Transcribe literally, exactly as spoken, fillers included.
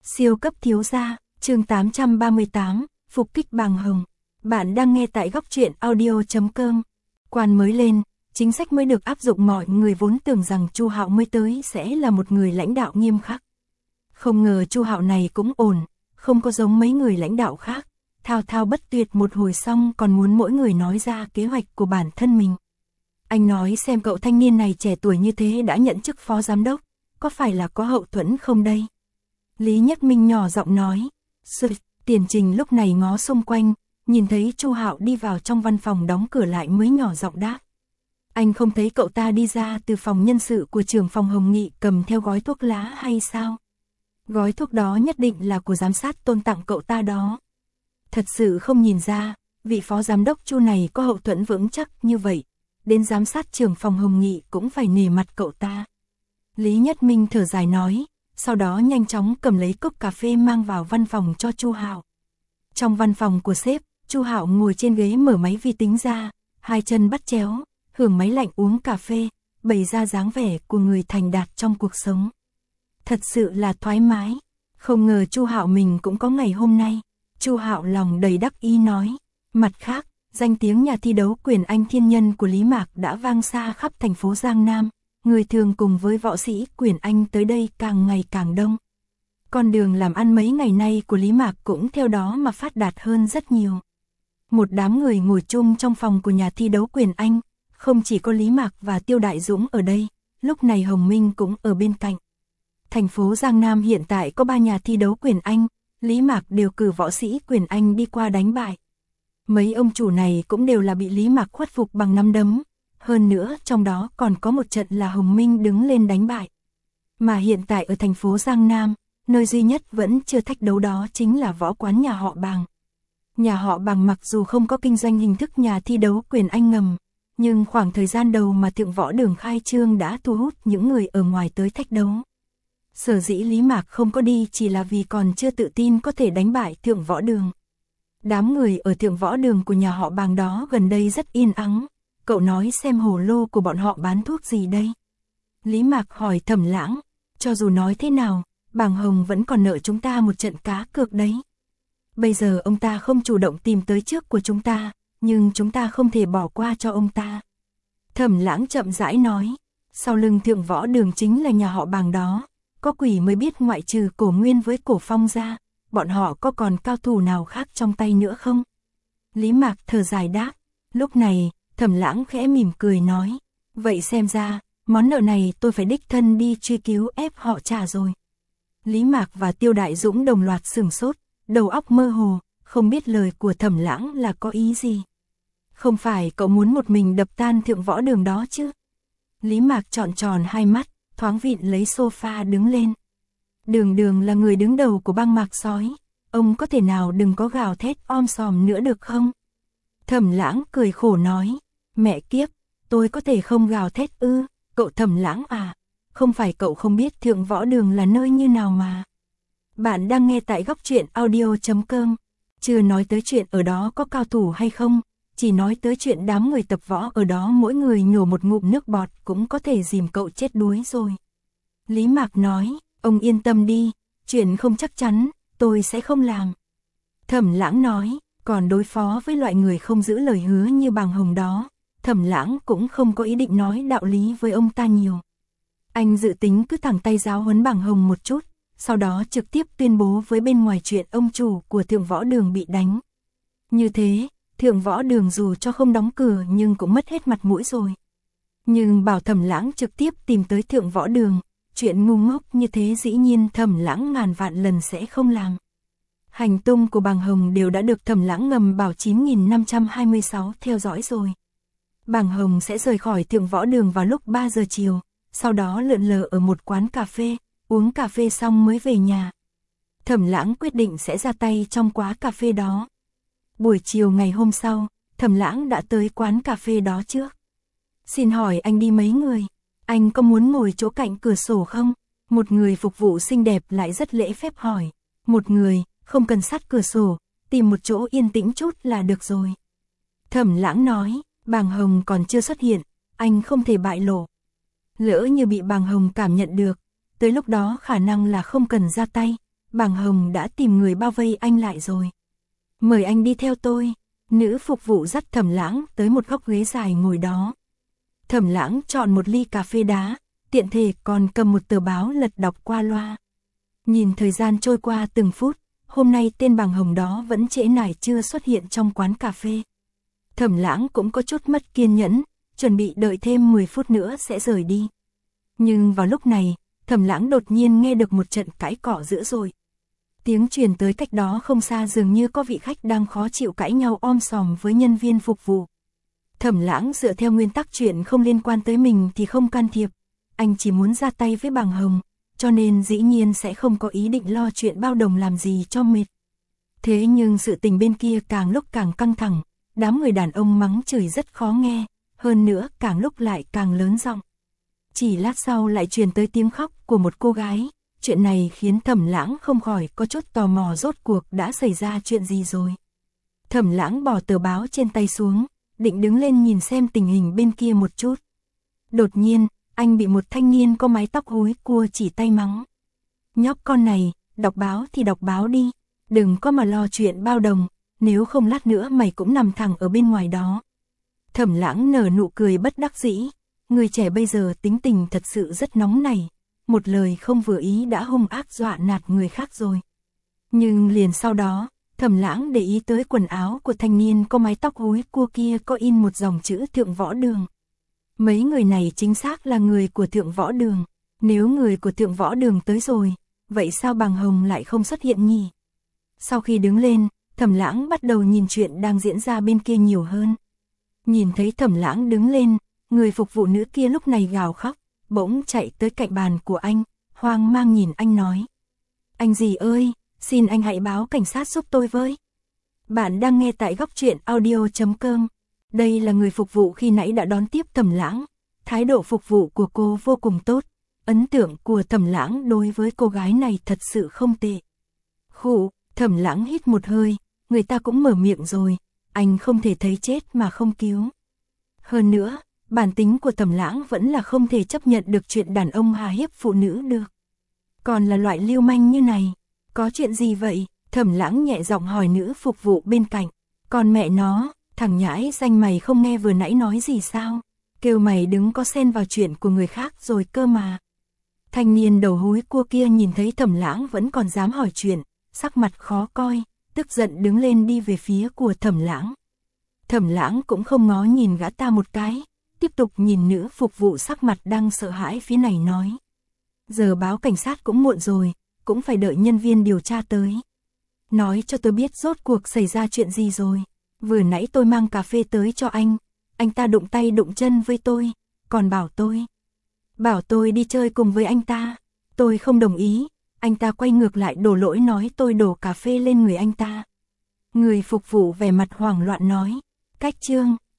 Siêu cấp thiếu gia, chương tám trăm ba mươi tám, phục kích Bàng Hồng. Bạn đang nghe tại góc truyện audio chấm com. Quan mới lên, chính sách mới được áp dụng, mọi người vốn tưởng rằng Chu Hạo mới tới sẽ là một người lãnh đạo nghiêm khắc. Không ngờ Chu Hạo này cũng ổn, không có giống mấy người lãnh đạo khác, thao thao bất tuyệt một hồi xong còn muốn mỗi người nói ra kế hoạch của bản thân mình. Anh nói xem cậu thanh niên này trẻ tuổi như thế đã nhận chức phó giám đốc, có phải là có hậu thuẫn không đây? Lý Nhất Minh nhỏ giọng nói. Sự, Tiền Trình lúc này ngó xung quanh, nhìn thấy Chu Hạo đi vào trong văn phòng đóng cửa lại mới nhỏ giọng đáp. Anh không thấy cậu ta đi ra từ phòng nhân sự của trưởng phòng Hồng Nghị cầm theo gói thuốc lá hay sao? Gói thuốc đó nhất định là của giám sát Tôn tặng cậu ta đó. Thật sự không nhìn ra, vị phó giám đốc Chu này có hậu thuẫn vững chắc như vậy, đến giám sát trưởng phòng Hồng Nghị cũng phải nể mặt cậu ta. Lý Nhất Minh thở dài nói, sau đó nhanh chóng cầm lấy cốc cà phê mang vào văn phòng cho Chu Hạo. Trong văn phòng của sếp, Chu Hạo ngồi trên ghế mở máy vi tính ra, hai chân bắt chéo, hưởng máy lạnh uống cà phê, bày ra dáng vẻ của người thành đạt trong cuộc sống. Thật sự là thoải mái, không ngờ Chu Hạo mình cũng có ngày hôm nay. Chu Hạo lòng đầy đắc ý nói. Mặt khác, danh tiếng nhà thi đấu quyền Anh thiên nhân của Lý Mạc đã vang xa khắp thành phố Giang Nam, người thường cùng với võ sĩ quyền Anh tới đây càng ngày càng đông. Con đường làm ăn mấy ngày nay của Lý Mạc cũng theo đó mà phát đạt hơn rất nhiều. Một đám người ngồi chung trong phòng của nhà thi đấu quyền Anh, không chỉ có Lý Mạc và Tiêu Đại Dũng ở đây, lúc này Hồng Minh cũng ở bên cạnh. Thành phố Giang Nam hiện tại có ba nhà thi đấu quyền Anh, Lý Mạc đều cử võ sĩ quyền Anh đi qua đánh bại. Mấy ông chủ này cũng đều là bị Lý Mạc khuất phục bằng nắm đấm, hơn nữa trong đó còn có một trận là Hồng Minh đứng lên đánh bại. Mà hiện tại ở thành phố Giang Nam, nơi duy nhất vẫn chưa thách đấu đó chính là võ quán nhà họ Bàng. Nhà họ Bàng mặc dù không có kinh doanh hình thức nhà thi đấu quyền Anh ngầm, nhưng khoảng thời gian đầu mà Thượng Võ Đường khai trương đã thu hút những người ở ngoài tới thách đấu. Sở dĩ Lý Mạc không có đi chỉ là vì còn chưa tự tin có thể đánh bại Thượng Võ Đường. Đám người ở Thượng Võ Đường của nhà họ Bàng đó gần đây rất yên ắng. Cậu nói xem hồ lô của bọn họ bán thuốc gì đây? Lý Mạc hỏi Thẩm Lãng. Cho dù nói thế nào, Bàng Hồng vẫn còn nợ chúng ta một trận cá cược đấy. Bây giờ ông ta không chủ động tìm tới trước của chúng ta, nhưng chúng ta không thể bỏ qua cho ông ta. Thẩm Lãng chậm rãi nói. Sau lưng Thượng Võ Đường chính là nhà họ Bàng đó. Có quỷ mới biết ngoại trừ Cổ Nguyên với Cổ Phong ra, bọn họ có còn cao thủ nào khác trong tay nữa không? Lý Mạc thở dài đáp. Lúc này, Thẩm Lãng khẽ mỉm cười nói. Vậy xem ra, món nợ này tôi phải đích thân đi truy cứu ép họ trả rồi. Lý Mạc và Tiêu Đại Dũng đồng loạt sửng sốt, đầu óc mơ hồ, không biết lời của Thẩm Lãng là có ý gì. Không phải cậu muốn một mình đập tan Thượng Võ Đường đó chứ? Lý Mạc tròn tròn hai mắt, thoáng vịn lấy sofa đứng lên. Đường Đường là người đứng đầu của băng Mạc Sói, ông có thể nào đừng có gào thét om sòm nữa được không? Thẩm Lãng cười khổ nói. Mẹ kiếp, tôi có thể không gào thét ư? Cậu Thẩm Lãng à, không phải cậu không biết Thượng Võ Đường là nơi như nào mà. Bạn đang nghe tại góc truyện audio chấm com. Chưa nói tới chuyện ở đó có cao thủ hay không, chỉ nói tới chuyện đám người tập võ ở đó mỗi người nhổ một ngụm nước bọt cũng có thể dìm cậu chết đuối rồi. Lý Mạc nói, ông yên tâm đi, chuyện không chắc chắn, tôi sẽ không làm. Thẩm Lãng nói, còn đối phó với loại người không giữ lời hứa như Bàng Hồng đó, Thẩm Lãng cũng không có ý định nói đạo lý với ông ta nhiều. Anh dự tính cứ thẳng tay giáo huấn Bàng Hồng một chút, sau đó trực tiếp tuyên bố với bên ngoài chuyện ông chủ của Thượng Võ Đường bị đánh. Như thế, Thượng Võ Đường dù cho không đóng cửa nhưng cũng mất hết mặt mũi rồi. Nhưng bảo Thẩm Lãng trực tiếp tìm tới Thượng Võ Đường, chuyện ngu ngốc như thế dĩ nhiên Thẩm Lãng ngàn vạn lần sẽ không làm. Hành tung của Bàng Hồng đều đã được Thẩm Lãng ngầm bảo chín nghìn năm trăm hai mươi sáu theo dõi rồi. Bàng Hồng sẽ rời khỏi Thượng Võ Đường vào lúc ba giờ chiều, sau đó lượn lờ ở một quán cà phê, uống cà phê xong mới về nhà. Thẩm Lãng quyết định sẽ ra tay trong quán cà phê đó. Buổi chiều ngày hôm sau, Thẩm Lãng đã tới quán cà phê đó trước. Xin hỏi anh đi mấy người? Anh có muốn ngồi chỗ cạnh cửa sổ không? Một người phục vụ xinh đẹp lại rất lễ phép hỏi. Một người, không cần sát cửa sổ, tìm một chỗ yên tĩnh chút là được rồi. Thẩm Lãng nói, Bàng Hồng còn chưa xuất hiện, anh không thể bại lộ. Lỡ như bị Bàng Hồng cảm nhận được, tới lúc đó khả năng là không cần ra tay, Bàng Hồng đã tìm người bao vây anh lại rồi. Mời anh đi theo tôi. Nữ phục vụ dắt Thẩm Lãng tới một góc ghế dài ngồi đó. Thẩm Lãng chọn một ly cà phê đá, tiện thể còn cầm một tờ báo lật đọc qua loa. Nhìn thời gian trôi qua từng phút, hôm nay tên Bàng Hồng đó vẫn trễ nải chưa xuất hiện trong quán cà phê. Thẩm Lãng cũng có chút mất kiên nhẫn, chuẩn bị đợi thêm mười phút nữa sẽ rời đi. Nhưng vào lúc này, Thẩm Lãng đột nhiên nghe được một trận cãi cọ dữ dội. Tiếng truyền tới cách đó không xa, dường như có vị khách đang khó chịu cãi nhau om sòm với nhân viên phục vụ. Thẩm Lãng dựa theo nguyên tắc chuyện không liên quan tới mình thì không can thiệp. Anh chỉ muốn ra tay với Bàng Hồng, cho nên dĩ nhiên sẽ không có ý định lo chuyện bao đồng làm gì cho mệt. Thế nhưng sự tình bên kia càng lúc càng căng thẳng, đám người đàn ông mắng chửi rất khó nghe, hơn nữa càng lúc lại càng lớn giọng. Chỉ lát sau lại truyền tới tiếng khóc của một cô gái. Chuyện này khiến Thẩm Lãng không khỏi có chút tò mò rốt cuộc đã xảy ra chuyện gì rồi. Thẩm Lãng bỏ tờ báo trên tay xuống, định đứng lên nhìn xem tình hình bên kia một chút. Đột nhiên, anh bị một thanh niên có mái tóc húi cua chỉ tay mắng. Nhóc con này, đọc báo thì đọc báo đi, đừng có mà lo chuyện bao đồng, nếu không lát nữa mày cũng nằm thẳng ở bên ngoài đó. Thẩm Lãng nở nụ cười bất đắc dĩ, người trẻ bây giờ tính tình thật sự rất nóng nảy. Một lời không vừa ý đã hung ác dọa nạt người khác rồi. Nhưng liền sau đó, Thẩm Lãng để ý tới quần áo của thanh niên có mái tóc húi cua kia có in một dòng chữ Thượng Võ Đường. Mấy người này chính xác là người của Thượng Võ Đường. Nếu người của Thượng Võ Đường tới rồi, vậy sao Bàng Hồng lại không xuất hiện nhỉ? Sau khi đứng lên, Thẩm Lãng bắt đầu nhìn chuyện đang diễn ra bên kia nhiều hơn. Nhìn thấy Thẩm Lãng đứng lên, người phục vụ nữ kia lúc này gào khóc, bỗng chạy tới cạnh bàn của anh, hoang mang nhìn anh nói. Anh gì ơi, xin anh hãy báo cảnh sát giúp tôi với. Bạn đang nghe tại góc truyện audio chấm com. Đây là người phục vụ khi nãy đã đón tiếp Thẩm Lãng. Thái độ phục vụ của cô vô cùng tốt. Ấn tượng của Thẩm Lãng đối với cô gái này thật sự không tệ. Khụ, Thẩm Lãng hít một hơi, người ta cũng mở miệng rồi, anh không thể thấy chết mà không cứu. Hơn nữa, bản tính của Thẩm Lãng vẫn là không thể chấp nhận được chuyện đàn ông hà hiếp phụ nữ được. Còn là loại lưu manh như này, có chuyện gì vậy? Thẩm Lãng nhẹ giọng hỏi nữ phục vụ bên cạnh. Còn mẹ nó, thằng nhãi danh mày không nghe vừa nãy nói gì sao? Kêu mày đứng có xen vào chuyện của người khác rồi cơ mà. Thanh niên đầu húi cua kia nhìn thấy Thẩm Lãng vẫn còn dám hỏi chuyện, sắc mặt khó coi, tức giận đứng lên đi về phía của Thẩm Lãng. Thẩm Lãng cũng không ngó nhìn gã ta một cái, tiếp tục nhìn nữ phục vụ sắc mặt đang sợ hãi phía này nói. Giờ báo cảnh sát cũng muộn rồi, cũng phải đợi nhân viên điều tra tới. Nói cho tôi biết rốt cuộc xảy ra chuyện gì rồi. Vừa nãy tôi mang cà phê tới cho anh, anh ta đụng tay đụng chân với tôi, còn bảo tôi. Bảo tôi đi chơi cùng với anh ta. Tôi không đồng ý, anh ta quay ngược lại đổ lỗi nói tôi đổ cà phê lên người anh ta. Người phục vụ vẻ mặt hoảng loạn nói. Cách chương